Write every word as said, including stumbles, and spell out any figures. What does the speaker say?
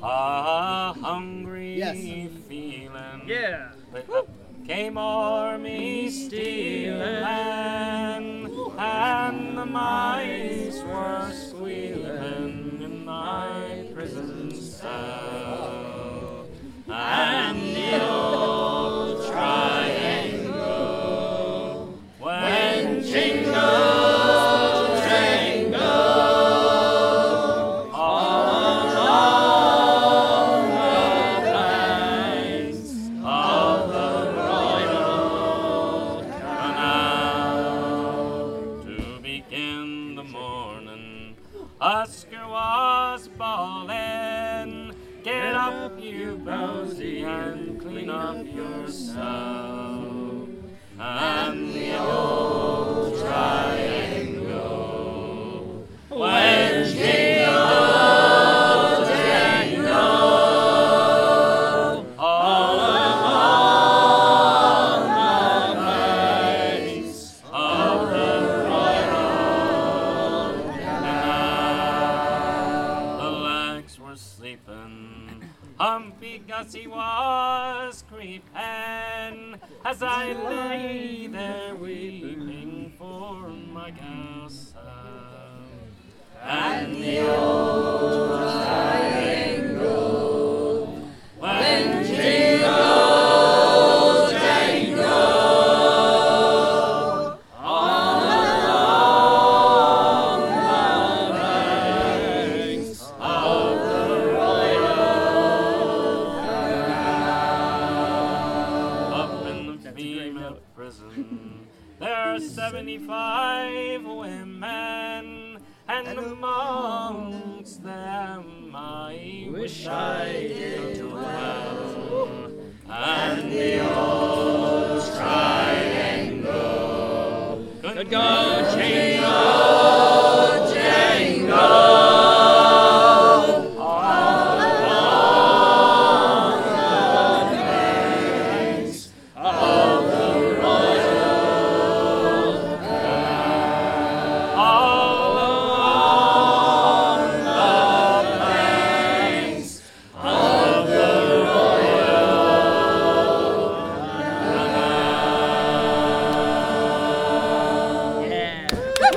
a hungry Yes. feeling. Yeah. But up came army stealing, and the mice were squealing in my prison cell. And the old triangle went jingle. Oscar was bawling, get up you Bowsy and clean up yourself. And the old triangle went jingle, jangle, all along the banks of the Royal Canal. The lags were sleeping, Humpy Gussie was creeping, as I lay there weeping for my gal Sam. And the old triangle went jingle, jangle, all along the banks of the Royal Canal. Up in the female prison, there are seventy-five women, and amongst them I wish I did dwell. And the old triangle could go jingle.